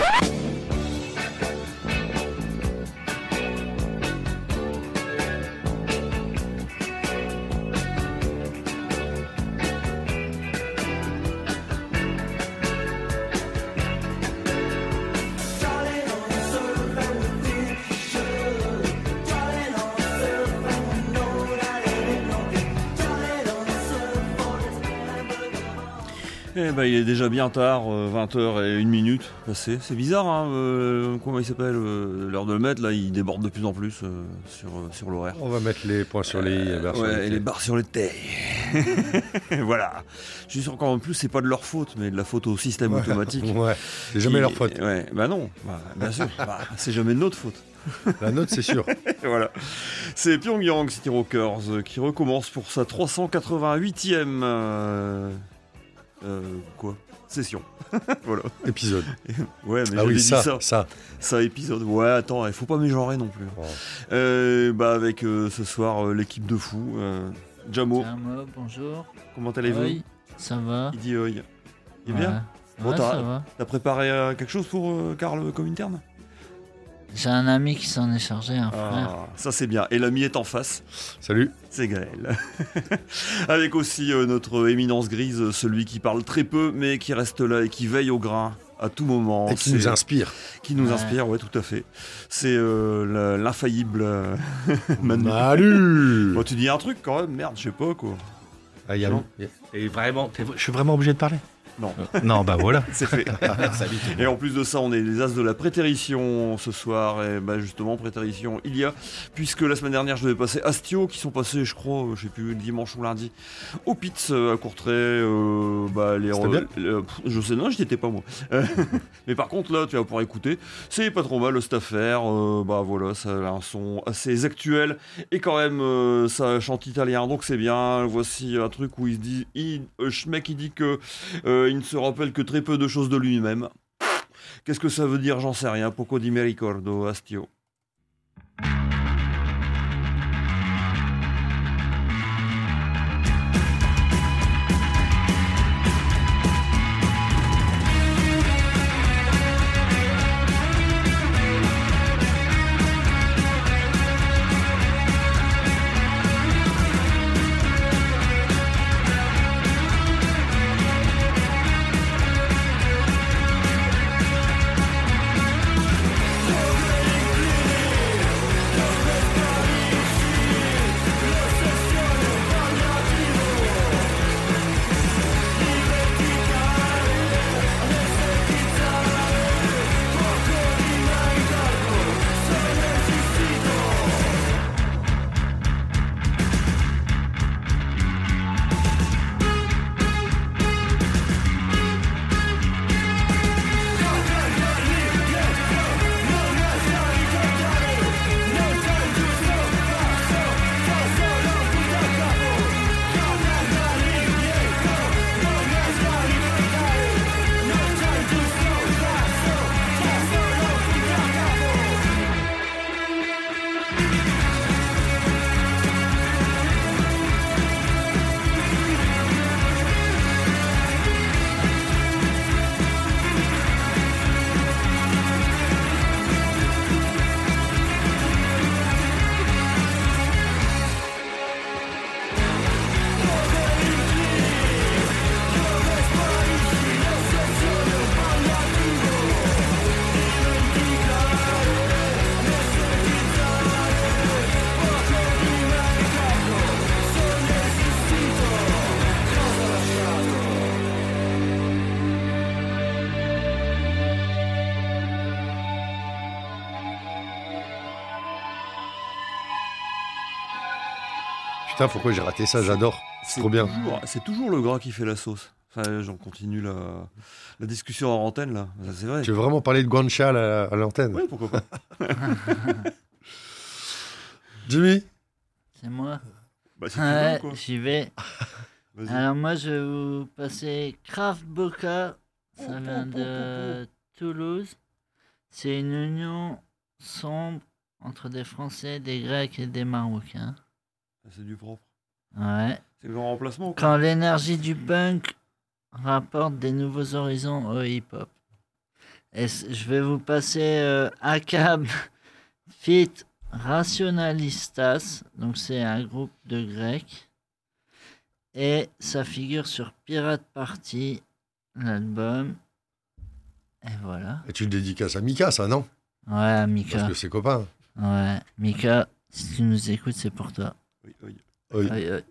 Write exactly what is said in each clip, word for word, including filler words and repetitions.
Eh ben, il est déjà bien tard, euh, vingt heures et une minute passée. C'est bizarre, hein, euh, comment il s'appelle, euh, l'heure de le mettre, là, il déborde de plus en plus euh, sur, euh, sur l'horaire. On va mettre les points sur les i et les barres ouais, sur les et les barres sur les T. Voilà. Je suis sûr qu'en plus, c'est pas de leur faute, mais de la faute au système ouais. automatique. Ouais, c'est jamais qui... leur faute. Ouais, bah non, bah, bien sûr, bah, c'est jamais de notre faute. La note, c'est sûr. Voilà. C'est Pyongyang City Rockers euh, qui recommence pour sa trois cent quatre-vingt-huitième euh... Euh, quoi Session. Voilà. Épisode. Ouais, mais ah oui, ça, dit ça. ça. Ça, épisode. Ouais, attends, il faut pas mégenrer non plus. Oh. Euh, bah, avec euh, ce soir euh, l'équipe de fous. Euh, Jamo. Jamo, bonjour. Comment allez-vous? Oui, ça va. Il dit oi. Il est ouais. bien bon, ouais, t'as, ça va. T'as préparé euh, quelque chose pour euh, Karl comme interne? J'ai un ami qui s'en est chargé, un ah, frère. Ça c'est bien. Et l'ami est en face. Salut. C'est Gaël. Avec aussi euh, notre éminence grise, celui qui parle très peu mais qui reste là et qui veille au grain à tout moment. Et qui c'est... nous inspire. Qui nous ouais. inspire, ouais, tout à fait. C'est euh, l'infaillible euh, Manu. Manu. Bon, tu dis un truc quand même, merde, je sais pas quoi. Ah, y a... Et vraiment, je suis vraiment obligé de parler? Non. Non, bah voilà. C'est fait. Et en plus de ça, on est les as de la prétérition ce soir. Et bah justement, prétérition il y a, puisque la semaine dernière, je devais passer Astio, qui sont passés, je crois, je sais plus, le dimanche ou lundi, au Pitts à Courtrai. Euh, bah, les C'était bien. euh, je sais, non, j'y étais pas moi. Mais par contre, là, tu vas pouvoir écouter. C'est pas trop mal, cette affaire. Euh, bah voilà, ça a un son assez actuel. Et quand même, euh, ça chante italien, donc c'est bien. Voici un truc où il se dit, il, euh, mec, il dit que. Euh, il ne se rappelle que très peu de choses de lui-même. Qu'est-ce que ça veut dire? J'en sais rien. Poco di me ricordo, Astio. Putain, pourquoi j'ai raté ça? J'adore. C'est, c'est trop bien. Toujours, c'est toujours le gras qui fait la sauce. Enfin, j'en continue la, la discussion en antenne, là. C'est vrai. Tu veux vraiment parler de guancia à, la, à l'antenne? Oui, pourquoi pas. Jimmy? C'est moi. Bah, si ouais, tu veux, quoi. J'y vais. Vas-y. Alors moi, je vais vous passer Kraft Boca. Ça Oh, vient oh, oh, de Toulouse. C'est une union sombre entre des Français, des Grecs et des Marocains. C'est du propre. Ouais. C'est le grand remplacement, quoi. Quand l'énergie du punk rapporte des nouveaux horizons au hip-hop. Et c- je vais vous passer euh, Akab Fit Rationalistas. Donc c'est un groupe de Grecs. Et ça figure sur Pirate Party, l'album. Et voilà. Et tu le dédicaces à Mika, ça, non? Ouais, Mika. Parce que c'est copain. Ouais, Mika, si tu nous écoutes, c'est pour toi. Oui, oui. Oui. Aïe, aïe.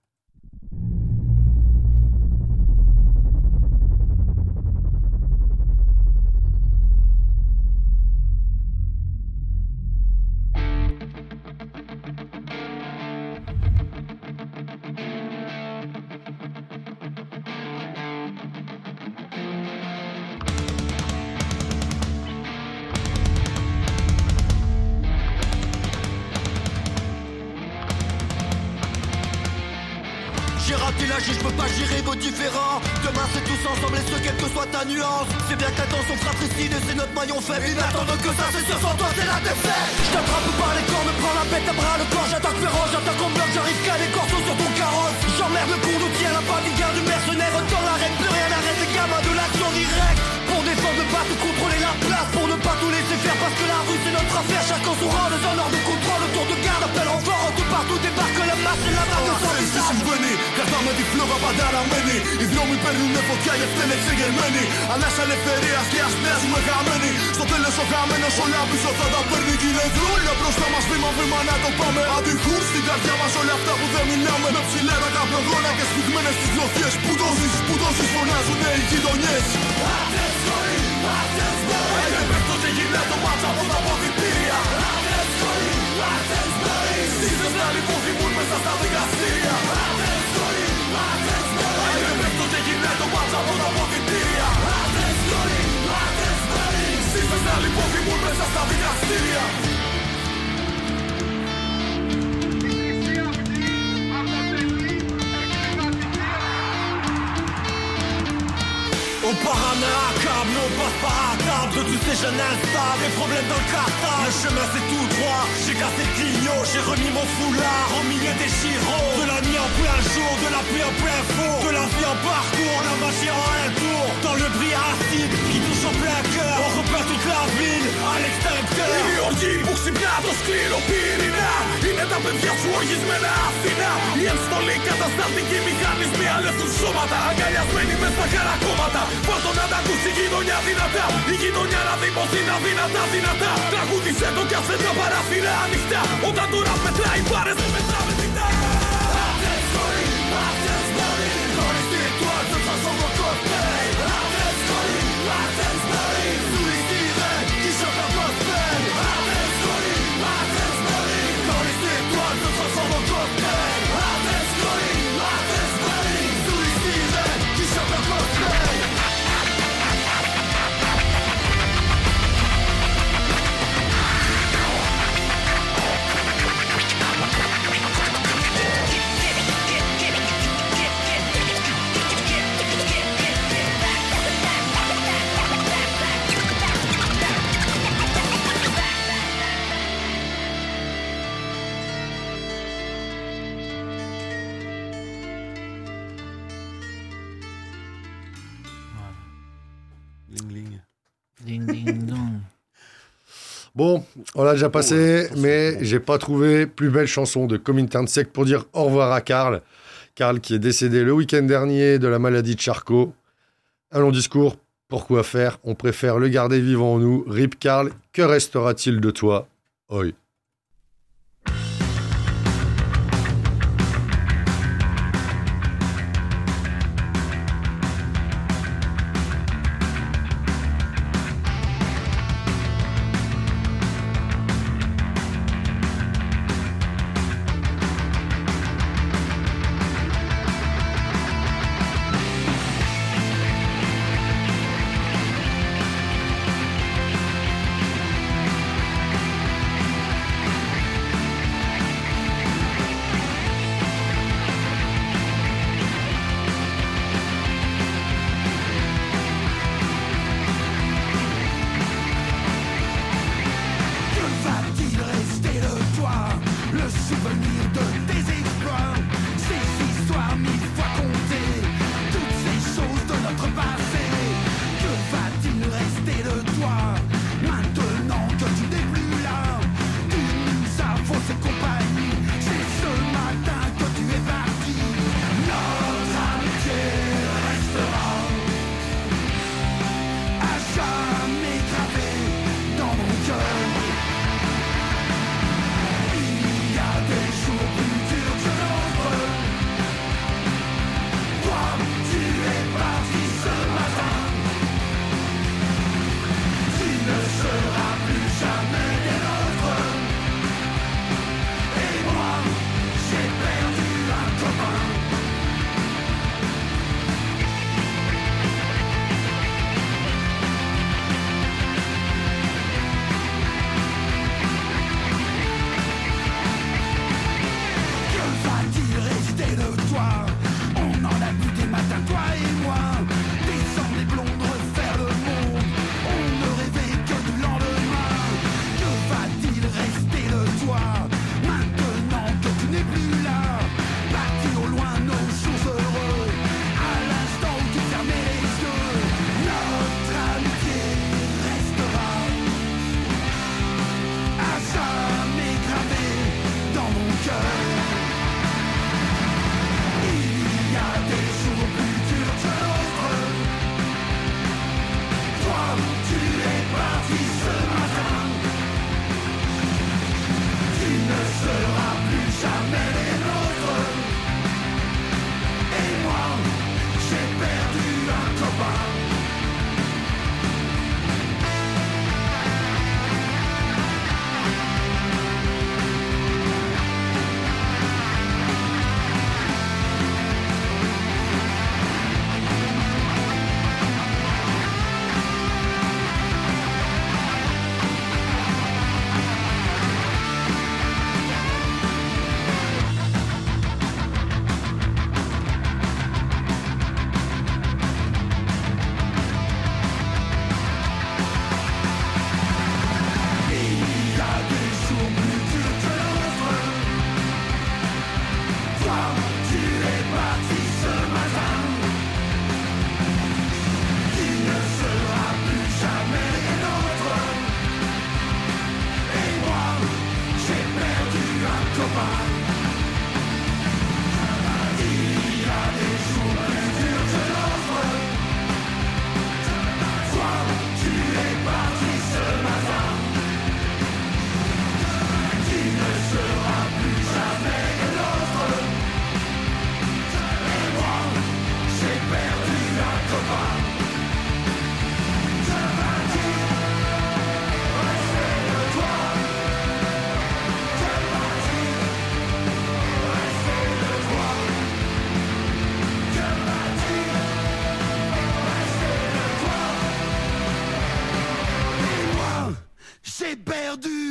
J'ai raté la je peux pas gérer vos différends. Demain c'est tous ensemble et ce quelle que soit ta nuance. C'est bien que l'attention fratricide et c'est notre maillon faible. Inattendant que ça c'est sûr sans toi c'est la défaite. Je t'attrape par les corps, me prends la bête à bras le corps. J'attaque féroce, j'attaque qu'on bloque, j'arrive qu'à les corseaux sur ton carrosse. J'emmerde le pour nous tient la bodyguard du mercenaire. Dans l'arène, plus rien n'arrête les gamins de l'action directe. Pour défendre, ne pas te contrôler la place. Pour ne pas tout laisser faire parce que la rue c'est notre affaire. Chacun son rang, les honneurs de contrôle. Le tour de garde, appel renfort. De partout débarque la masse et la vague sans visage. Κρατάμε τη φλόγα πάντα αναμένη. Οι δρόμοι παίρνουνε φωτιά και φταίνε εξεγερμένοι. Ανάσα ελευθερίας και αστέζουμε χαμένοι. Στο τέλος ο χαμένος όλα πίσω θα τα παίρνει. Κι είναι δρόλια μπροστά μας βήμα βήμα να το πάμε. Αντιχούν στην καρδιά μας όλα αυτά που δεν μιλάμε. Με ψηλά τα καπνογόνα και σφιγμένες τις γλωφιές. Που τόσες, που τόσες φωνάζουνε οι γειτονιές. Άντρες ζωή, άντρες ζωή. Είναι πέφτω και γυρνά το μάτσα από τα ποδητήρια. Άντρες ζωή, άντρες ζωή. Σύζες να λιποθυμούν μέσα στα δικαστήρια. Άντρες ζωή, άντρες ζωή. Είναι πέφτω και γυρνά το μάτσα από τα ποδητήρια. Άντρες ζωή, άντρες ζωή. Σύζες να λιποθυμούν μέσα στα δικαστήρια. On part en accable, on passe par à table. De tous ces jeunes instables, les problèmes dans le cartable. Le chemin c'est tout droit, j'ai cassé le clignot. J'ai remis mon foulard au milieu des chiros. De la nuit en plein jour, de la pluie en plein four. De la vie en parcours, la magie en un tour. Dans le bris acide qui touche en plein cœur. On repeint toute la ville à l'extincteur. Οι οργοί που ξυπνά το σκληρό πυρηνά. Είναι τα παιδιά σου οργισμένα Αθηνά. Οι ενστολοί κατασταλτικοί μηχανισμοί αλεύθουν σώματα. Αγκαλιασμένοι μες στα χαρακόμματα. Πόρτο να τα ακούσει η γειτονιά δυνατά. Η γειτονιά να δει πως είναι αδύνατα δυνατά. Τραγούδισε το κι άσε τα παράθυρα ανοιχτά. Όταν το ραπ μετράει πάρες δεν μετράμε ζητά. Άντρες ζωή, άντρες ζωή. Χωρίς τη ετουάλ δεν θα ζω το κοστέι. Άντρες ζωή, άντρες ζωή. Σούλη στη ρε, qui chante la gospel. Άντρες ζωή, άντρες ζωή. Χωρίς τη ετουάλ δεν θα ζω το κοστέι. Άντρες ζωή, άντρες ζωή. Σούλη στη ρε, qui chante la gospel. Ling ling. Ding ding dong. Bon, on l'a déjà passé, Oh, ça, mais c'est bon. j'ai pas trouvé plus belle chanson de Comintern Sect pour dire au revoir à Karl. Karl qui est décédé le week-end dernier de la maladie de Charcot. Un long discours, pourquoi faire? On préfère le garder vivant en nous. Rip Karl, que restera-t-il de toi? Oi.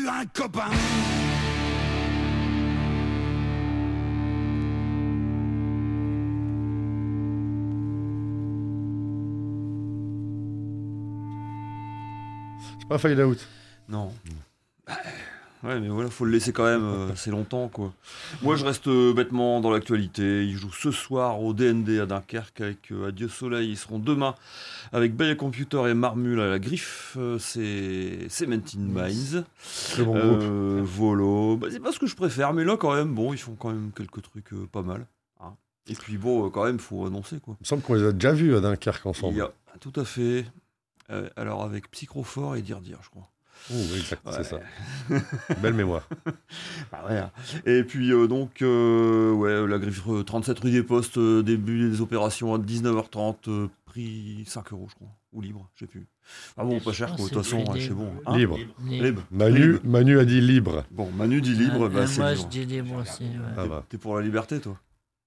plus un copain. C'est pas Fade Out. Non. Ouais, mais voilà, faut le laisser quand même euh, assez longtemps, quoi. Moi, je reste euh, bêtement dans l'actualité. Ils jouent ce soir au D N D à Dunkerque avec euh, Adieu Soleil. Ils seront demain avec Baya Computer et Marmule à la Griffe. Euh, c'est Cementing Minds. Très bon groupe. Euh, Volo. Bah, c'est pas ce que je préfère, mais là, quand même, bon, ils font quand même quelques trucs euh, pas mal. Hein. Et puis, bon, euh, quand même, faut annoncer, quoi. Il me semble qu'on les a déjà vus à Dunkerque ensemble. Il y a, tout à fait. Euh, alors, avec Psychrophore et Dire Dire, je crois. Oh, exact, Ouais. c'est ça. Belle mémoire. Ah ouais. Et puis euh, donc euh, ouais, la griffe euh, trente-sept rue des Postes, euh, début des opérations à dix-neuf heures trente, euh, prix cinq euros je crois, ou libre, je sais plus. Ah bon, pas cher Ah, quoi, de c'est toute façon, prix ouais, c'est libre. bon. Hein Libre. Libre. Libre. Manu, Libre. Manu a dit libre. Bon, Manu dit libre, Ah, bah ah, c'est moi, libre. je dis libre aussi. Ouais. Ah T'es- bah. T'es pour la liberté toi.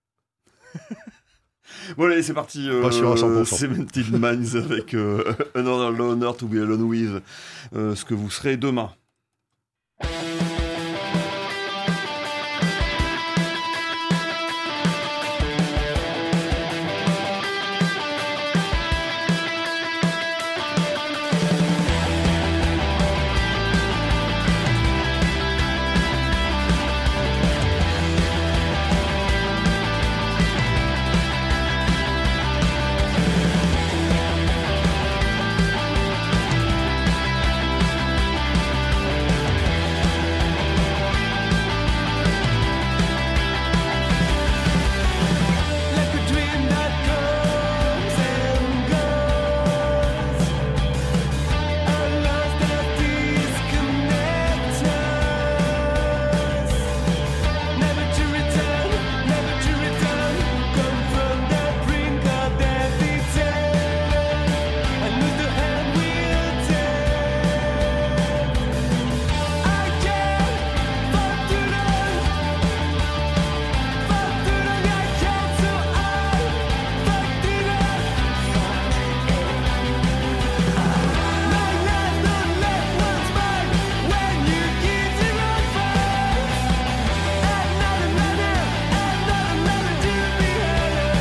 Bon allez, c'est parti. Euh, Pas sûr à cent pour cent. Cemented Minds avec euh, Another Loner to be alone with, euh, ce que vous serez demain. Like a dream that comes and goes, a love that disconnects us, never to return, never to return. Come from the brink of death itself, and with the hand we'll take. I can't fight to run, fight to run. I can't, so I fight to run. My life don't let one's mine when you give the wrong first. Another, another, another, another to be heard.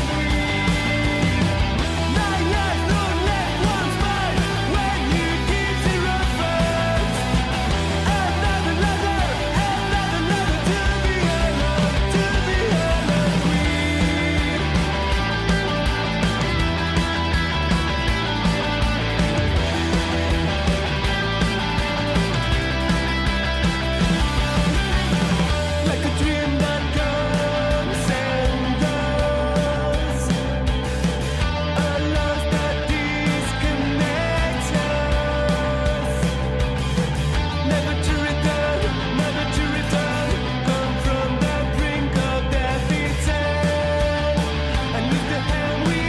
My life don't let one's mine when you give the wrong first. Another, another, another, another to be heard, to be like a dream that comes and goes, a love that disconnects us, never to return, never to return. Come from the brink of death itself, and with the hand we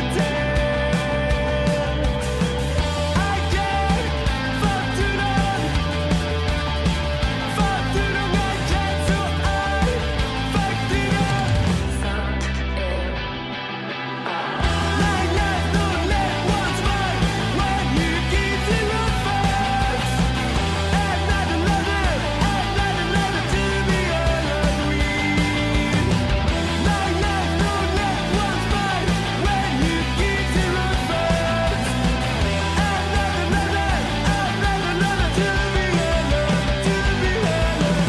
take. I can't fight to run, fight to run. I can't, so I fight to run. My life don't let one's mine when you give the wrong first. Another, another, another, another to be alone with. My life don't let one's mine when you give the wrong first. Another, another, another, another to be alone, to be alone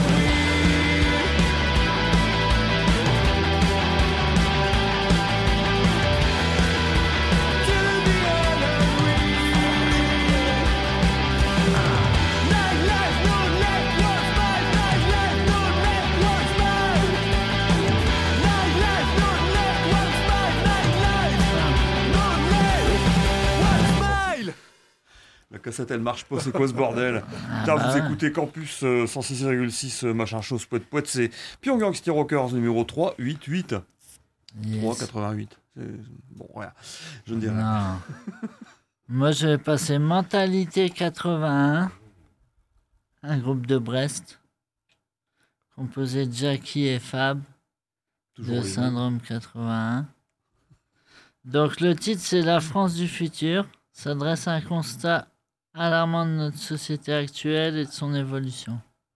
La cassette elle marche pas, c'est quoi ce bordel? Putain, bah vous ouais. écoutez Campus euh, cent six virgule six, euh, machin chose, poète poète, c'est Pyongyang City Rockers numéro trois huit huit. Yes. trois quatre-vingt-huit. C'est- Bon, voilà. Je ne dis rien. Non. Moi, je vais passer Mentalité quatre-vingt-un, un groupe de Brest, composé de Jackie et Fab, Toujours de les mêmes. Syndrome quatre-vingt-un. Donc, le titre, c'est La France du futur, s'adresse à un constat alarmant de notre société actuelle et de son évolution.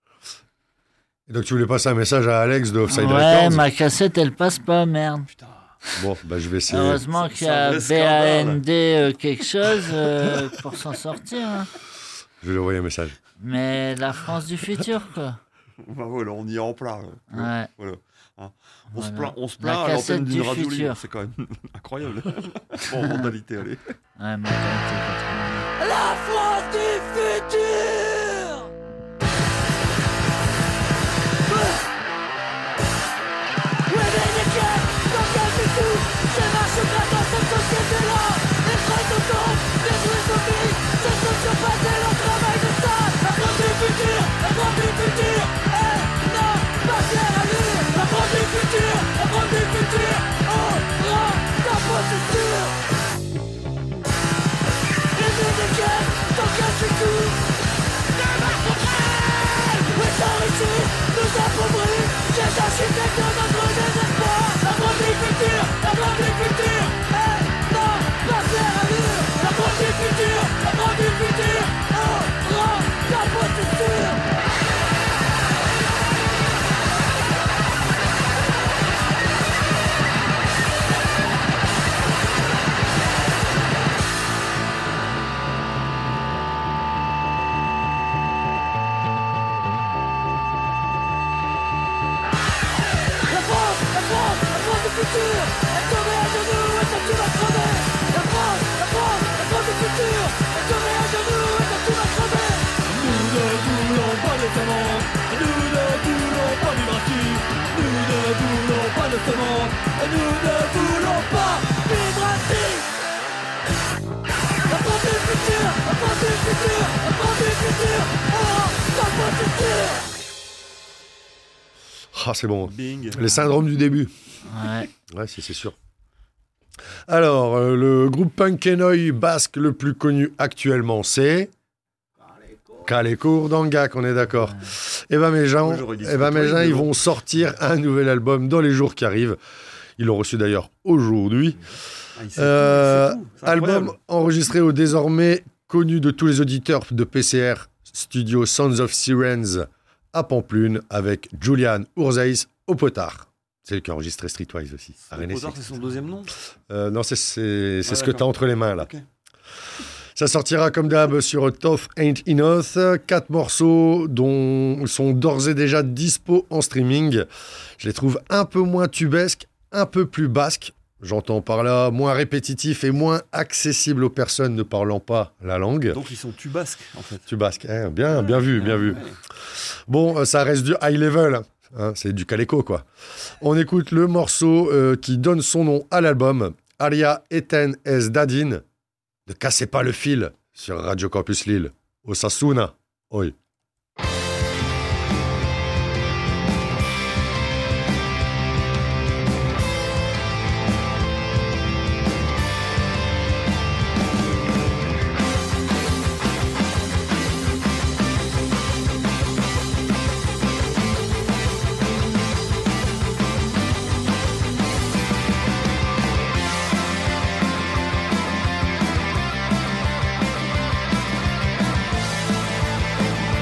Et donc tu voulais passer un message à Alex de Offside Ouais, Records. ma cassette, elle passe pas, merde. Putain. Bon, bah je vais essayer. Heureusement C'est- qu'il y c'est un a vrai B scandale. A N D euh, quelque chose euh, pour s'en sortir. hein. Je vais lui envoyer un message. Mais la France du futur, quoi. Bah voilà, on y est en plein. euh. Ouais. Voilà. Hein. On, se Voilà. plaint, on se La plaint à cassette l'antenne d'une du radio futur. libre, c'est quand même incroyable. Bon, mentalité, allez. Ouais, ma qualité, La France du futur. Réveille les cœurs, dans quel du tout. Je marche pas dans cette société-là. Les frais de temps, les jouets zombies. C'est sociopathe et leur travail de ça. La France du futur, la France du futur. Elle n'a pas fière allure. La France du futur, la France du futur. Oh, rend ta posture. Réveille les cœurs, dans quel du tout. Oui, sans ici, nous appauvris. J'ai architecte de notre désespoir. La France du futur, la France du futur. Elle n'a pas fière allure. La France du futur, la France du futur. Oh, rend ta posture. La France, la France, la France du futur. Elle te met à genoux et toi tu vas crever. La France, la France, la France du futur. Elle te met à genoux et toi tu vas crever. Nous ne voulons pas de semences. Nous ne voulons pas du racisme. Nous ne voulons pas de semences. Nous ne voulons pas du racisme. La France du futur, la France du futur, la France du futur. Oh, ta posture. Ah, c'est bon. Bing. Les syndromes du début. Ouais. Ouais, c'est c'est sûr. Alors, euh, le groupe punk kenoi basque le plus connu actuellement, c'est... Kalekour d'Angak, on est d'accord. Et ben mes gens, Moi, j'aurais dit eh ben, mes Spotify, gens, mais ils bon. vont sortir un nouvel album dans les jours qui arrivent. Ils l'ont reçu d'ailleurs aujourd'hui. Ah, il sait Euh, tout, il sait tout. C'est incroyable. album enregistré au désormais connu de tous les auditeurs de P C R Studio Sons of Sirens à Pamplune avec Julian Urzeis au potard. C'est lui qui a enregistré Streetwise aussi. à Le René Potard, Six. c'est son deuxième nom. Euh, non, c'est c'est- c'est Ah, ce que tu as d'accord. entre les mains là. Ok. Ça sortira comme d'hab sur Tough Ain't Enough. Quatre morceaux dont sont d'ores et déjà dispo en streaming. Je les trouve un peu moins tubesques, un peu plus basques. J'entends par là moins répétitifs et moins accessibles aux personnes ne parlant pas la langue. Donc ils sont tubasques en fait. Tubasque, hein, bien, bien vu, bien vu. Ouais. Bon, euh, ça reste du high level, hein, c'est du caléco quoi. On écoute le morceau euh, qui donne son nom à l'album, Aria Eten Es Dadin. Ne cassez pas le fil sur Radio Campus Lille. Osasuna. Oi. La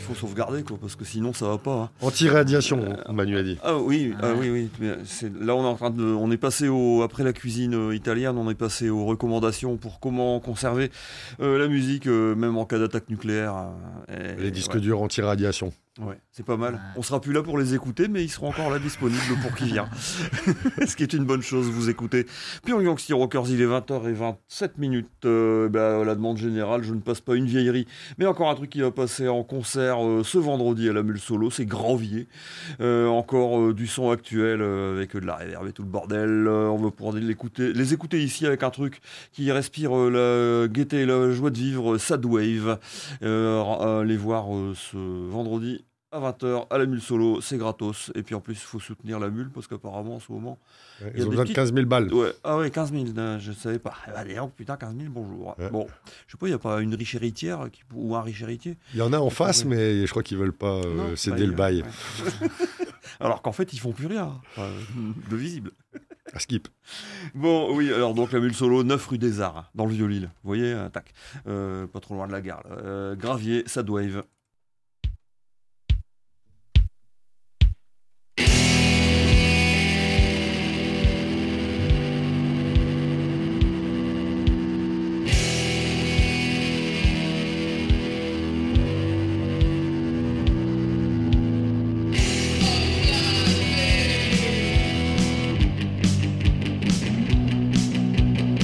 faut sauvegarder, quoi, parce que sinon ça va pas. Hein. Anti-radiation, Euh, Manu a dit. Ah oui, ah, Ouais. oui, oui. Mais c'est- là, on est en train de, on est passé au, après la cuisine euh, italienne, on est passé aux recommandations pour comment conserver euh, la musique, euh, même en cas d'attaque nucléaire. euh, et- Les disques ouais. durs anti-radiation. Ouais, c'est pas mal. Ouais. On sera plus là pour les écouter, mais ils seront encore là disponibles pour qui vient. Ce qui est une bonne chose, vous écoutez. Pyongyang City Rockers, il est vingt heures vingt-sept minutes. Euh, bah, à la demande générale, je ne passe pas une vieillerie, mais encore un truc qui va passer en concert euh, ce vendredi à la Mule Solo, c'est Granvier. Euh, encore euh, du son actuel euh, avec euh, de la réverb et tout le bordel. Euh, on va pouvoir l'écouter, les écouter ici avec un truc qui respire euh, la gaieté et la joie de vivre, euh, Sad Wave. Euh, euh, les voir euh, ce vendredi à vingt heures à la Mule Solo, c'est gratos. Et puis en plus, il faut soutenir la Mule parce qu'apparemment, en ce moment. Ouais, Il y a Ils ont des besoin de petites- quinze mille balles. Ouais. Ah ouais, quinze mille, euh, je ne savais pas. Ah, d'ailleurs, putain, quinze mille, bonjour. Ouais. Bon, je sais pas, il n'y a pas une riche héritière qui- ou un riche héritier. Il y en a en face, Ouais. mais je crois qu'ils veulent pas euh, Non, céder bah, le bail. ouais. Alors qu'en fait, ils font plus rien euh, de visible. À skip. Bon, oui, alors donc la Mule Solo, neuf rue des Arts, dans le Vieux-Lille. Vous voyez, euh, tac, Euh, pas trop loin de la gare. là. Euh, Gravier, Sad Wave.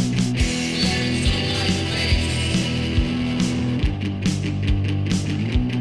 Lens on my face.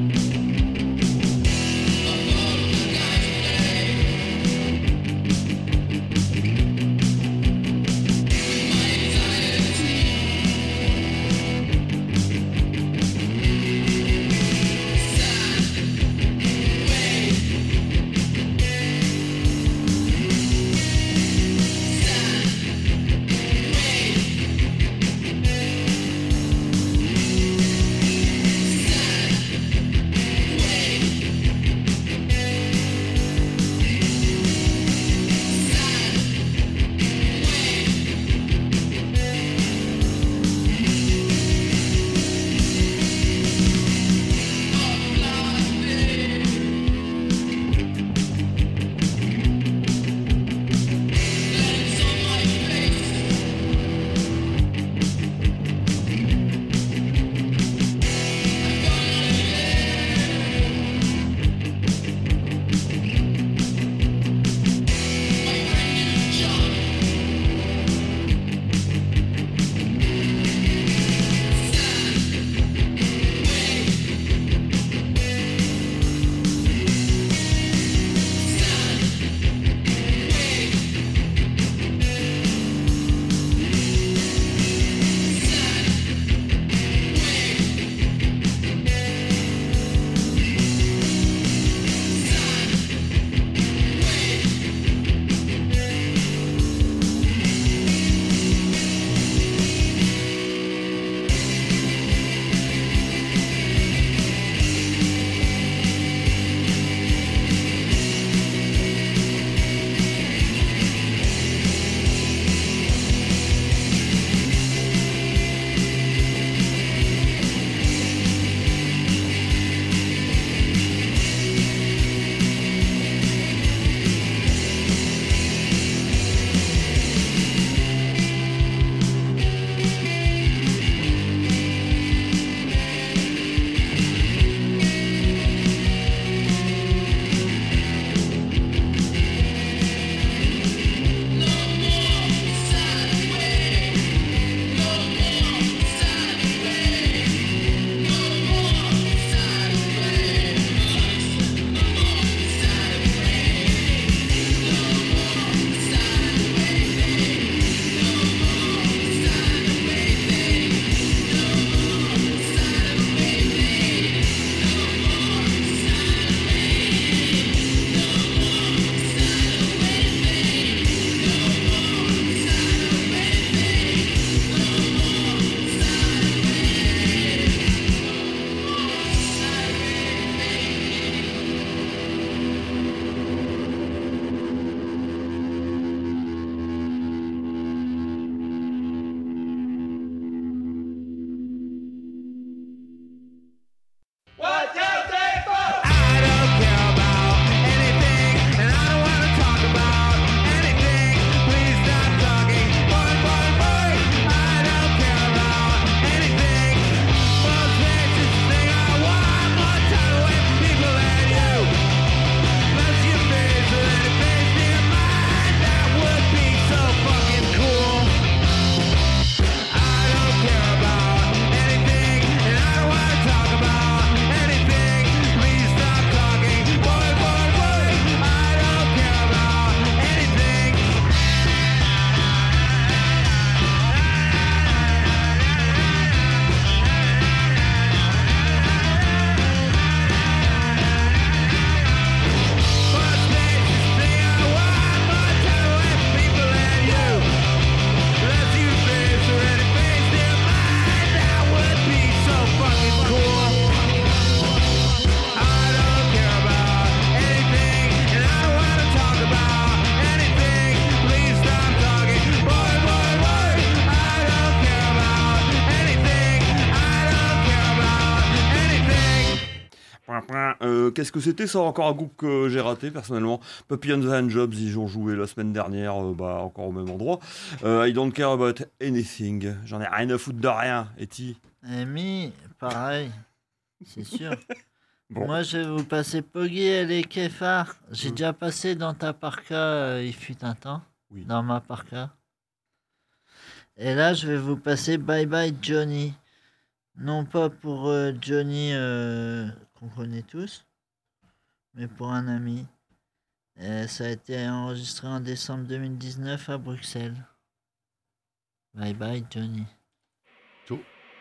Euh, qu'est-ce que c'était? Ça, encore un groupe que j'ai raté personnellement. Puppy and the Handjobs, ils ont joué la semaine dernière, euh, bah, encore au même endroit. Euh, I don't care about anything. J'en ai rien à foutre de rien. Et ti Amy, pareil, c'est sûr. Bon. Moi, je vais vous passer Poggy et les Kéfars. J'ai Mm. déjà passé dans ta parka, euh, il fut un temps. Oui. Dans ma parka. Et là, je vais vous passer Bye Bye Johnny. Non pas pour euh, Johnny euh, qu'on connaît tous, mais pour un ami. Et ça a été enregistré en décembre deux mille dix-neuf à Bruxelles. Bye Bye Johnny. Tout.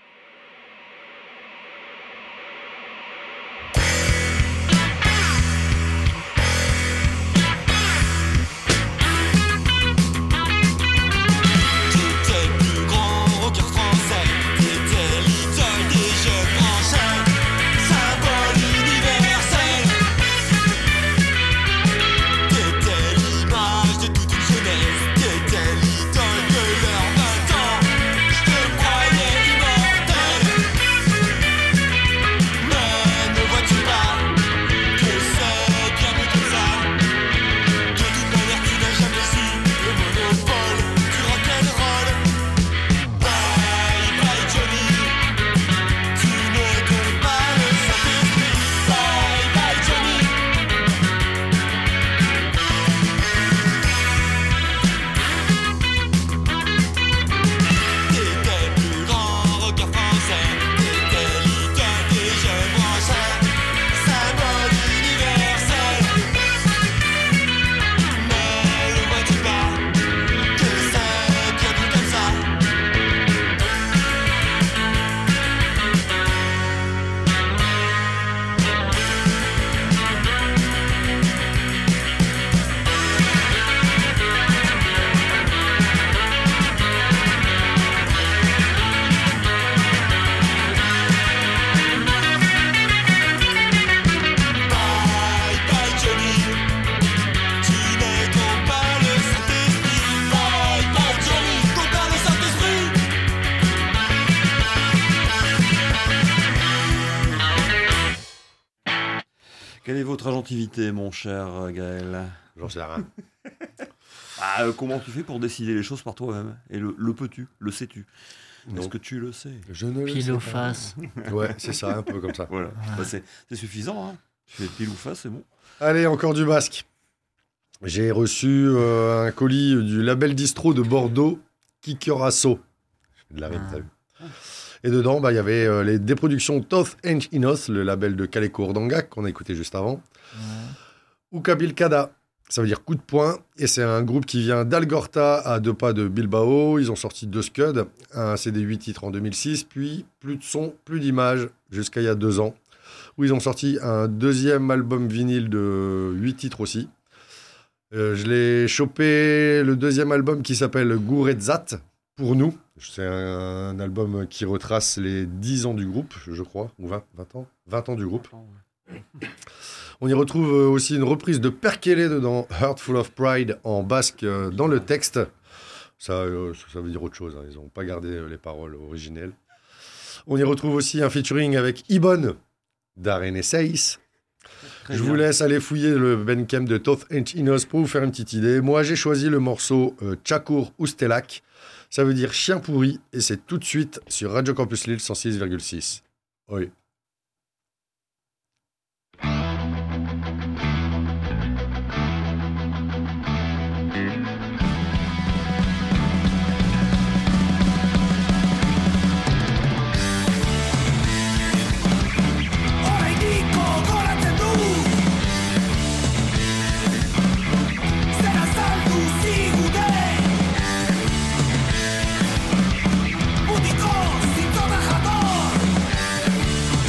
T'étais le plus grand rocker français, t'étais l'idole des jeunes français, symbole universel. T'étais l'image de toute une jeunesse, t'étais l'idole de leurs vingt ans. Je te croyais immortel, mais ne vois-tu pas que c'est bien mieux que ça? De toute manière tu n'as jamais su le monopole du rock'n'roll. Bye bye Johnny, tu ne comptes pas le Saint-Esprit. Bye bye Johnny. T'étais le plus grand rocker français, t'étais l'idole des jeunes français, symbole universel. Mais ne vois-tu pas que c'est bien plus comme ça? Bye bye Johnny, tu ne comptes pas le Saint-Esprit. Bye bye Johnny, compte pas le Saint-Esprit. Quelle est votre agentivité, mon cher euh, Gaël? J'en sais rien. Ah, euh, comment tu fais pour décider les choses par toi-même? Et le, le peux-tu? Le sais-tu? Est-ce Non. que tu le sais? Je ne le sais Pile ou pas. face. Ouais, c'est ça, un peu comme ça. Voilà, Bah, c'est c'est suffisant. Hein. Tu fais pile ou face, c'est bon. Allez, encore du basque. J'ai reçu euh, un colis du label distro de Bordeaux, Kikerasso. Je fais de la rime, t'as vu. Et dedans, bah, il y avait euh, les des productions Toth and Inos, le label de Kaleko Ordangak, qu'on a écouté juste avant. Ouais. Ukabilkada, ça veut dire coup de poing. Et c'est un groupe qui vient d'Algorta, à deux pas de Bilbao. Ils ont sorti deux Scud, un C D huit titres en deux mille six, puis plus de son, plus d'images, jusqu'à il y a deux ans, où ils ont sorti un deuxième album vinyle de huit titres aussi. Euh, je l'ai chopé, le deuxième album qui s'appelle Gourezat, pour nous. C'est un, un album qui retrace les dix ans du groupe, je crois, ou vingt, vingt ans vingt ans du groupe. On y retrouve euh, aussi une reprise de Perkele dedans, Heart Full of Pride en basque euh, dans le texte. Ça, euh, ça veut dire autre chose, hein. Ils n'ont pas gardé euh, les paroles originelles. On y retrouve aussi un featuring avec Ibon d'Arene Seis. Très Je bien. vous laisse aller fouiller le Bandcamp de Toth and Inos pour vous faire une petite idée. Moi, j'ai choisi le morceau euh, Chakour Ustelak. Ça veut dire chien pourri et c'est tout de suite sur Radio Campus Lille cent six virgule six. Oui. Orainiko goratzen du, zera saldu ziguten, mutiko zintzotan jator.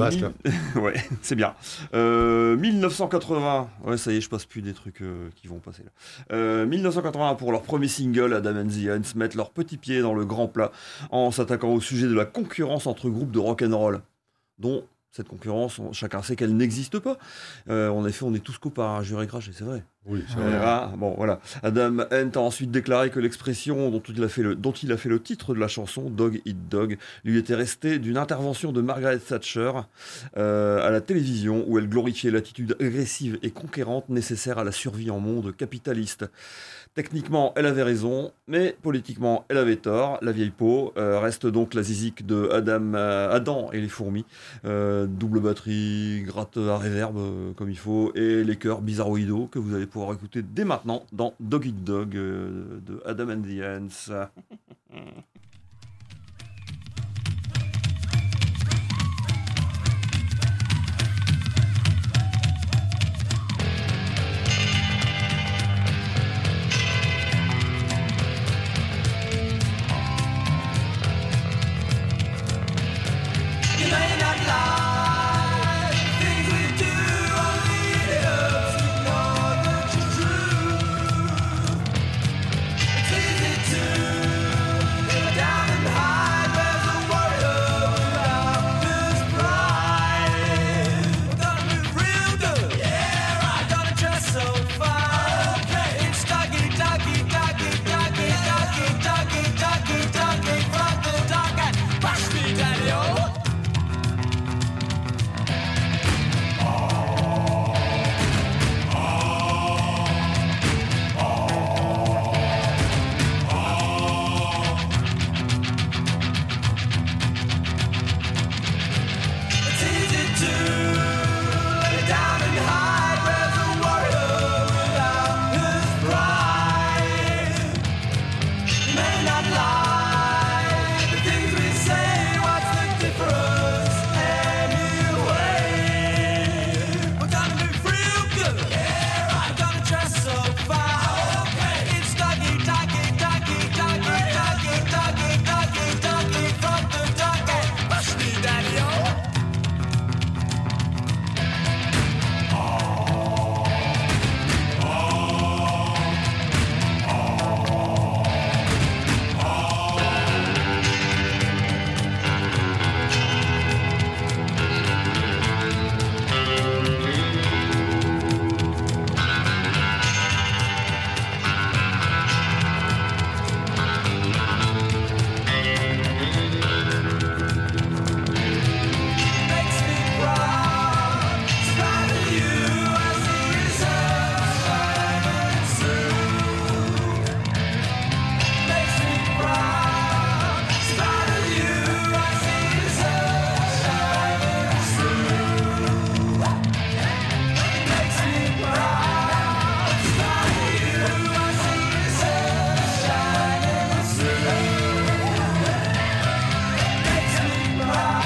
masque. Là. Ouais, c'est bien. Euh, mille neuf cent quatre-vingts. Ouais, ça y est, je passe plus des trucs euh, qui vont passer là. Euh, mille neuf cent quatre-vingts, pour leur premier single, Adam and the Ants mettent leurs petits pieds dans le grand plat en s'attaquant au sujet de la concurrence entre groupes de rock'n'roll, dont cette concurrence, on- chacun sait qu'elle n'existe pas. Euh, en effet, on est tous copains à jurer cracher, c'est vrai. Oui, c'est Euh, vrai. ah, bon, voilà. Adam Ant a ensuite déclaré que l'expression dont il, a fait le, dont il a fait le titre de la chanson, Dog Eat Dog, lui était restée d'une intervention de Margaret Thatcher euh, à la télévision, où elle glorifiait l'attitude agressive et conquérante nécessaire à la survie en monde capitaliste. Techniquement, elle avait raison, mais politiquement, elle avait tort. La vieille peau euh, reste donc la zizique de Adam, euh, Adam et les fourmis. Euh, double batterie, gratte à réverb euh, comme il faut, et les chœurs bizarroïdaux que vous allez pouvoir écouter dès maintenant dans Dog Eat Dog euh, de Adam and the Ants. You may not like things we do or lead us to know that you're true. It's easy to get down and hide where's a warrior without this pride. We're gonna be real good, yeah, right. Gonna dress so fine, okay. It's doggy, doggy, doggy, doggy, doggy, doggy, doggy, doggy, from the dog and push me, daddy-o. It's easy to lay down and hide where's a warrior without his pride. You may not like the things we say, what's the difference anyway? We're gonna be real good, yeah, right. We're gonna dress so fine, okay. It's doggy, doggy, doggy, doggy, doggy, doggy, doggy, doggy, from the doggy. Push me, daddy-o. Makes me proud. Spite of you, I see the sun shining through. Makes me proud. Spite of you, I see the sun shining through. Makes me proud. Spite of you, I see the sun shining through. Makes me proud.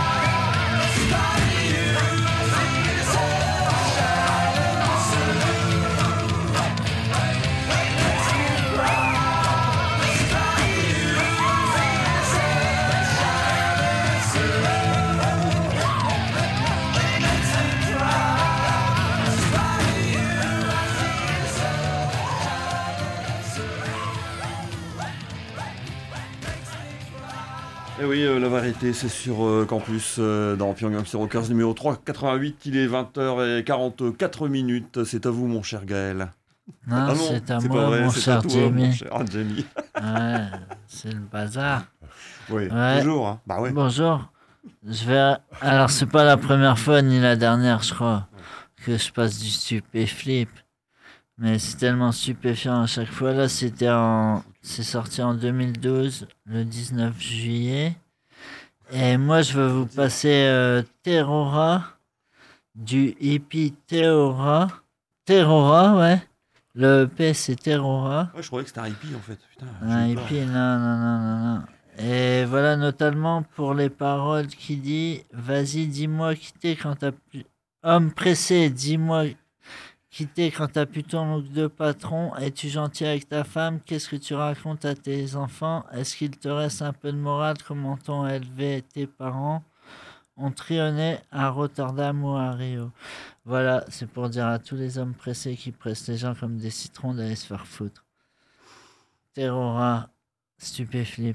Et oui, euh, la vérité, c'est sur euh, Campus, euh, dans Pyongyang zéro quinze numéro trois quatre-vingt-huit. Il est vingt heures quarante-quatre minutes. C'est à vous, mon cher Gaël. Non, Ah non, c'est à c'est moi, pas vrai, mon c'est cher à toi, Jamie. mon cher ah, Jamie. Ouais, c'est le bazar. Oui, Ouais. toujours. Hein. Bah ouais. Bonjour. Je vais. Alors, c'est pas la première fois ni la dernière, je crois, que je passe du stupéflip. Mais c'est tellement stupéfiant à chaque fois. Là, c'était en. C'est sorti en deux mille douze, le dix-neuf juillet. Et moi, je veux vous passer euh, Terrora, du hippie Terrora. Terrora, ouais. Le E P, c'est Terrora. Ouais, je croyais que c'était un hippie en fait. Putain, Un j'ai eu peur. hippie, non, non, non, non, non. Et voilà, notamment pour les paroles qui dit « Vas-y, dis-moi qui t'es quand t'as pu... Homme pressé, dis-moi qui t'es quand t'as pu ton look de patron. Es-tu gentil avec ta femme? Qu'est-ce que tu racontes à tes enfants? Est-ce qu'il te reste un peu de morale? Comment t'ont élevé tes parents? ont trionné à Rotterdam ou à Rio. Voilà, c'est pour dire à tous les hommes pressés qui pressent les gens comme des citrons d'aller se faire foutre. Terrora, stupéflip.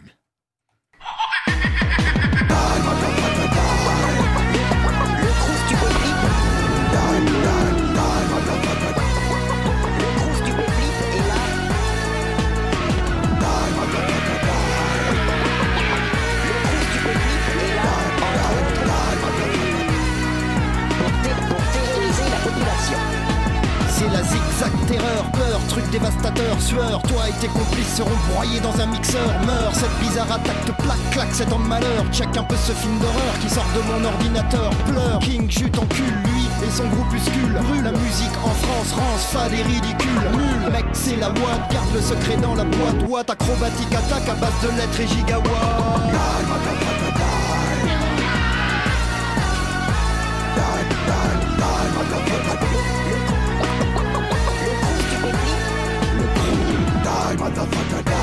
C'est la zigzag terreur, peur, truc dévastateur, sueur. Toi et tes complices seront broyés dans un mixeur. Meurs, cette bizarre attaque te plaque, claque, c'est en malheur. Check un peu ce film d'horreur qui sort de mon ordinateur. Pleure, King jute en cul, lui et son groupuscule. Brûle la musique en France, rance, fade et ridicule. Nul, mec, c'est la ouate, garde le secret dans la boîte. Watt, acrobatique, attaque à base de lettres et gigawatts. Motherfucker die.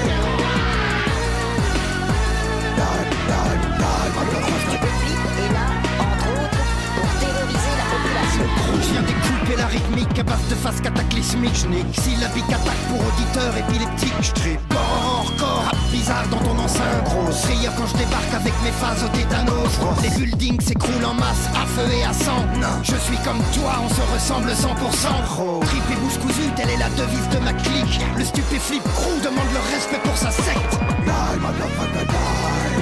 Die, die, die, motherfucker. Et là, entre autres, pour terroriser la population. Je viens découper la rythmique à base de phase cataclysmique. J'nique syllabique attaque pour auditeurs épileptiques. J'tripe corps hors corps, rap bizarre dans ton enceinte. Grosse rire quand je débarque avec mes phases au tétanos. Les buildings s'écroulent en masse, à feu et à sang. Non, je suis comme toi, on se ressemble cent pour cent. Trip et bouche cousue, telle est la devise de ma clique. Le stupéflip crew demande le respect pour sa secte. Die, motherfucker, die.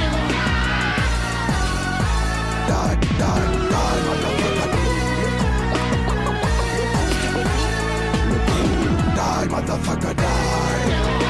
Die, die, die, motherfucker. Le crew, die, motherfucker, die.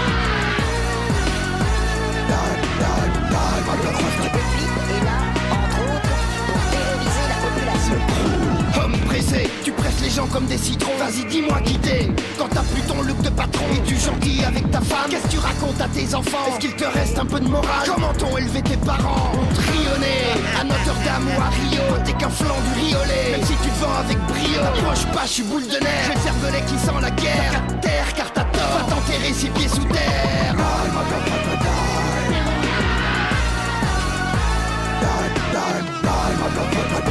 Die, die, die, motherfucker. Et là, entre autres, pour terroriser la population. Homme pressé, tu presses les gens comme des citrons. Vas-y, dis-moi qui t'es. Quand t'as plus ton look de patron, es-tu gentil avec ta femme? Qu'est-ce que tu racontes à tes enfants? Est-ce qu'il te reste un peu de morale? Comment t'ont élevé tes parents? On trionné à Notre-Dame ou à Rio. T'es qu'un flanc du riolet, même si tu te vends avec brio. Approche pas, je suis boule de neige. J'ai le cervelet qui sent la guerre. T'as qu'à te taire car t'as tort. Va t'enterrer six pieds sous terre. Die, motherfucker, die. Die, die, die, motherfucker.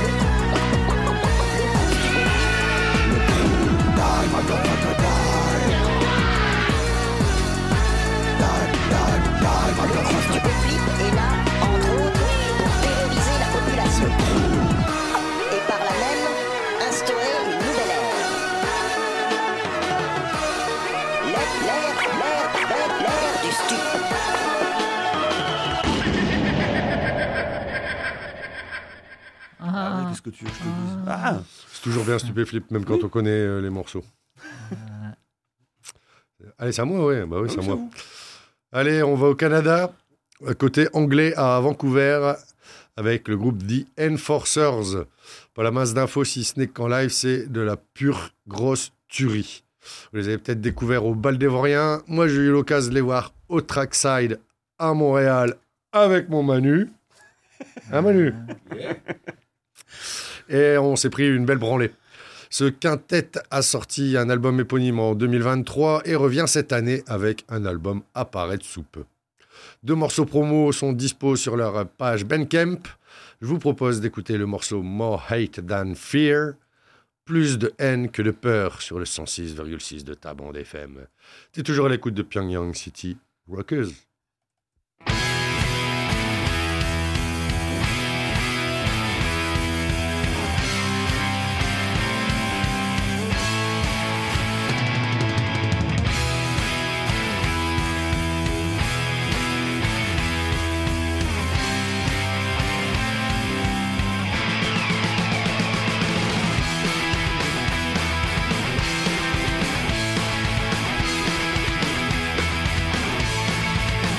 Die, motherfucker, die. Die, die, die, motherfucker. Et là, entre autres, pour terroriser la population. Et par là même, instaurer une nouvelle ère. L'ère, l'ère, l'ère, l'ère, l'ère du stup. Ah oui, qu'est-ce que tu veux que je te dise? Ah, C'est toujours bien stupéflip, même quand on connaît euh, les morceaux. Allez, c'est à moi, ouais. Bah oui, ah c'est oui, à moi. bon. Allez, on va au Canada, côté anglais à Vancouver, avec le groupe The Enforcers. Pas la masse d'infos, si ce n'est qu'en live, c'est de la pure grosse tuerie. Vous les avez peut-être découverts au Bal des Vauriens. Moi, j'ai eu l'occasion de les voir au Trackside à Montréal avec mon Manu. Hein, Manu? Et on s'est pris une belle branlée. Ce quintet a sorti un album éponyme en deux mille vingt-trois et revient cette année avec un album à paraître sous peu. Deux morceaux promo sont dispo sur leur page Bandcamp. Je vous propose d'écouter le morceau More Hate Than Fear, plus de haine que de peur sur le cent six virgule six de ta bande F M. T'es toujours à l'écoute de Pyongyang City Rockers. More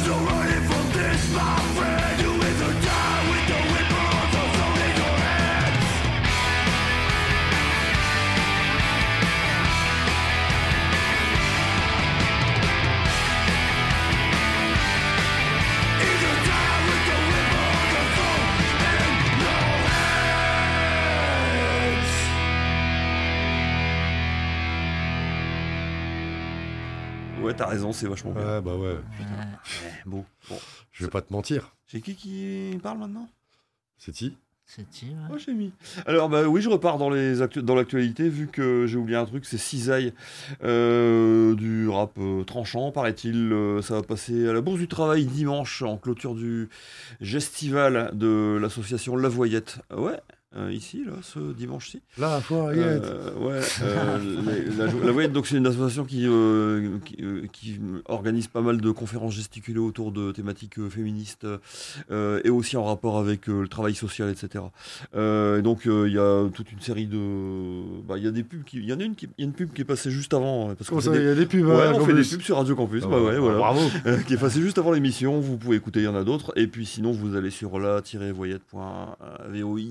Ouais, t'as raison, c'est vachement bien. Ouais, bah ouais. Eh, beau. Bon. Je vais pas te mentir. C'est qui qui parle maintenant? C'est qui? C'est-tu, ouais. Oh, j'ai mis. Alors, bah oui, je repars dans, les actu- dans l'actualité, vu que j'ai oublié un truc, c'est Cisaille, euh, du rap euh, tranchant, paraît-il. Euh, ça va passer à la Bourse du Travail dimanche, en clôture du Gestival de l'association La Voyette. Ouais, euh, ici, là, ce dimanche-ci. La Voyette. Euh, ouais, euh, la, la, la Voyette, donc c'est une association qui, euh, qui, euh, qui organise pas mal de conférences gesticulées autour de thématiques euh, féministes euh, et aussi en rapport avec euh, le travail social, et cetera. Euh, et donc il euh, y a toute une série de, bah il y a des pubs qui, il y en a une qui, il y a une pub qui est passée juste avant. Parce Comment ça, il y a des pubs? Ouais, hein, on fait des des pubs sur Radio Campus. Ah, bah ouais, voilà. Bravo. Euh, qui est passée juste avant l'émission. Vous pouvez écouter, il y en a d'autres. Et puis sinon, vous allez sur la tiret voyette point voi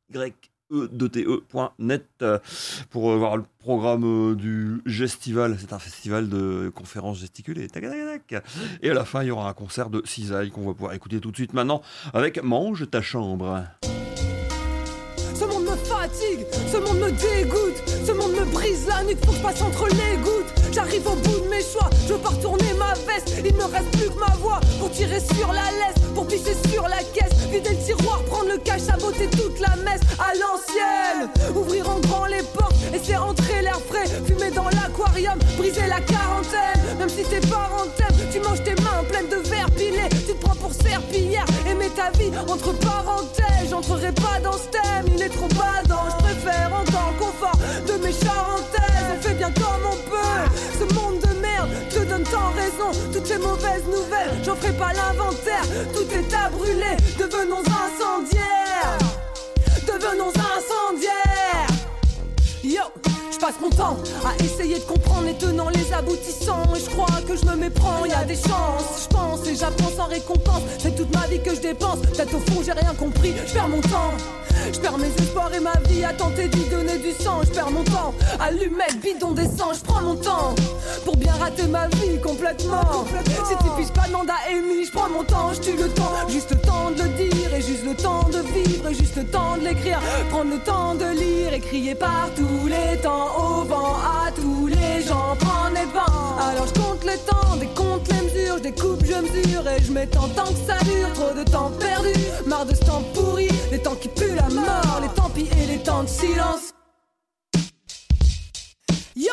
e deux t e point net euh, pour euh, voir le programme euh, du Gestival. C'est un festival de conférences gesticulées. Tac, tac, tac. Et à la fin, il y aura un concert de Cisaille qu'on va pouvoir écouter tout de suite maintenant avec Mange ta chambre. Ce monde me fatigue, ce monde me dégoûte, ce monde me brise la nuque, faut que je passe entre les gouttes. J'arrive au bout de mes choix, je veux pas retourner ma veste. Il me reste plus que ma voix pour tirer sur la laisse, pour pisser sur la caisse, vider le tiroir, prendre le cash, saboter toute la messe à l'ancienne. Ouvrir en grand les portes, laisser entrer l'air frais, fumer dans l'aquarium, briser la quarantaine. Même si tes parents t'aiment, tu manges tes mains pleines de verre pilé, tu te prends pour serpillière, aimer ta vie entre parenthèses. J'entrerai pas dans ce thème, il est trop badant, je préfère encore le confort de mes charentaises. On fait bien comme on peut, ce monde de merde te donne tant raison. Toutes ces mauvaises nouvelles, j'en ferai pas l'inventaire. Tout est à brûler, devenons incendiaires. Devenons incendiaires. Yo, je passe mon temps à essayer de comprendre les tenants, les aboutissants. Et je crois que je me méprends, y a des chances. Je pense et j'apprends sans récompense. C'est toute ma vie que je dépense. Peut-être au fond j'ai rien compris, je perds mon temps. Je perds mes espoirs et ma vie à tenter d'y donner du sang. Je perds mon temps, allumette, bidon d'essence. Je prends mon temps pour bien rater ma vie complètement, complètement. Si tu piges pas, demande à Amy. Je prends mon temps, je tue le temps. Juste le temps de le dire et juste le temps de vivre et juste le temps de l'écrire. Prendre le temps de lire et crier par tous les temps au vent à tous les gens. Prendre les vents. Alors je compte les temps, décompte les mesures, je découpe, je mesure et je m'étends tant que ça dure. Trop de temps perdu, marre de ce temps pourri, les temps qui puent la mort, les tant pis et les temps de silence. Yo!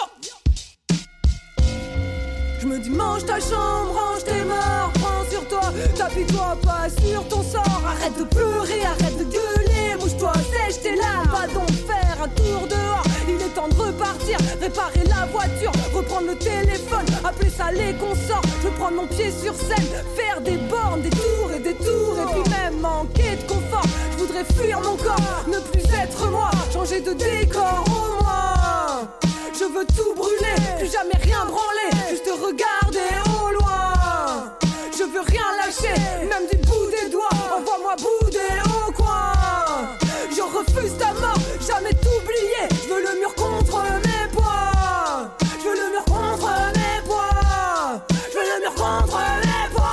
Je me dis mange ta chambre, range tes morts, prends sur toi, tapis-toi pas sur ton sort. Arrête de pleurer, arrête de gueuler, bouge-toi, sèche tes larmes. Va donc faire un tour dehors, il est temps de repartir, réparer la voiture, reprendre le téléphone, appeler ça les consorts. Je veux prendre mon pied sur scène, faire des bornes, des tours et des tours. Et puis même manquer de confort, je voudrais fuir mon corps, ne plus être moi, changer de décor au moins. Je veux tout brûler, plus jamais rien branler, juste regarder au loin. Je veux rien lâcher, même du bout des doigts, envoie-moi bouder au coin. Je refuse ta mort, jamais t'oublier, je veux le mur contre mes poids. Je veux le mur contre mes poids. Je veux le mur contre mes poids.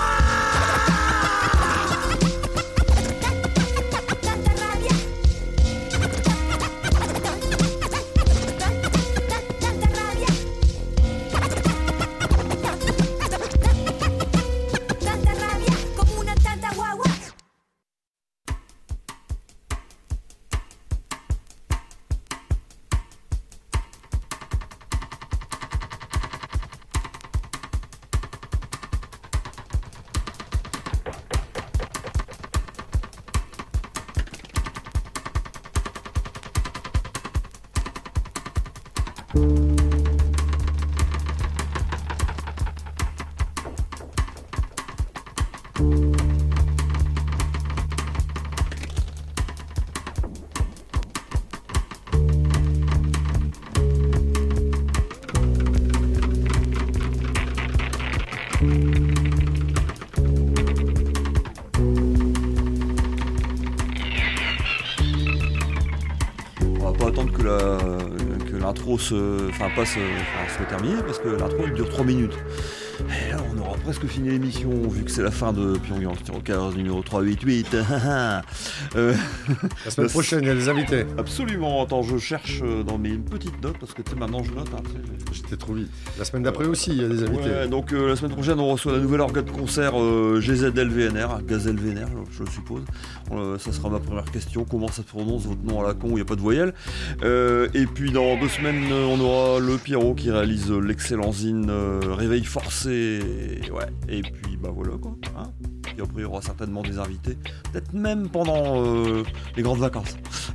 l'intro se, enfin pas se, enfin, soit terminée parce que l'intro elle dure trois minutes. Et là on aura presque fini l'émission vu que c'est la fin de Pyongyang quinze numéro trois cent quatre-vingt-huit. euh, La semaine prochaine, il y a des invités. Absolument. Attends, je cherche dans mes petites notes parce que tu sais maintenant je note. Hein, tu sais, J'étais trop vite. La semaine d'après aussi, il y a des invités. Ouais, donc euh, la semaine prochaine on reçoit la nouvelle orga de concert euh, G Z L V N R, Gazelle V N R je, je suppose. Euh, ça sera ma première question. Comment ça se prononce votre nom à la con où il n'y a pas de voyelle. Euh, et puis dans deux semaines on aura le Pierrot qui réalise euh, l'excellent zine euh, Réveil forcé. Et, ouais. Et puis bah voilà quoi. Hein. Et après il y aura certainement des invités. Peut-être même pendant euh, les grandes vacances.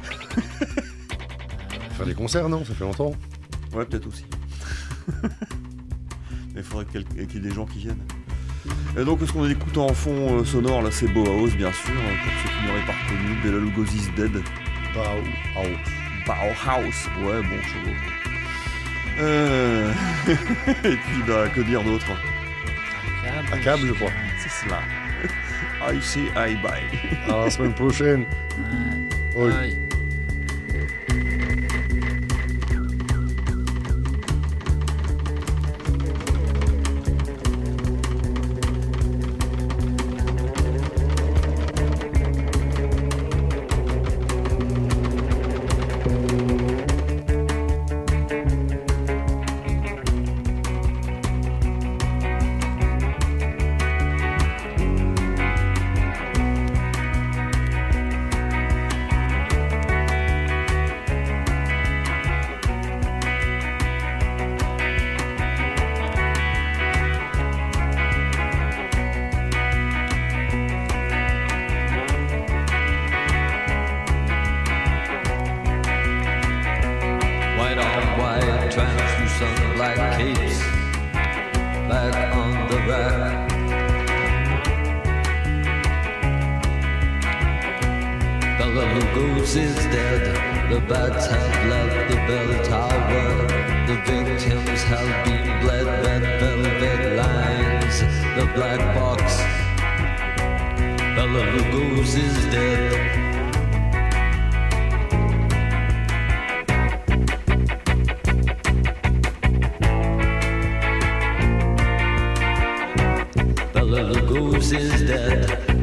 Faire des concerts, non? Ça fait longtemps. Ouais, peut-être aussi. Mais il faudrait qu'il y ait des gens qui viennent. Et donc, ce qu'on écoute en fond euh, sonore, là, c'est Bauhaus, bien sûr, euh, pour ceux qui n'auraient pas reconnu. Bela Lugosi's Dead. Bauhaus. Bauhaus. Ouais, bon, chevaux. Euh... Et puis, bah, que dire d'autre? À câble, je crois. C'est cela. I see, I buy. À la semaine prochaine. Ouais. Oui. Aïe. White on white, translucent black capes back on the rack. Bela Lugos is dead. The bats have left the bell tower. The victims have been bled. Red velvet lines, the black box. Bela Lugos is dead. Bela Lugos is dead.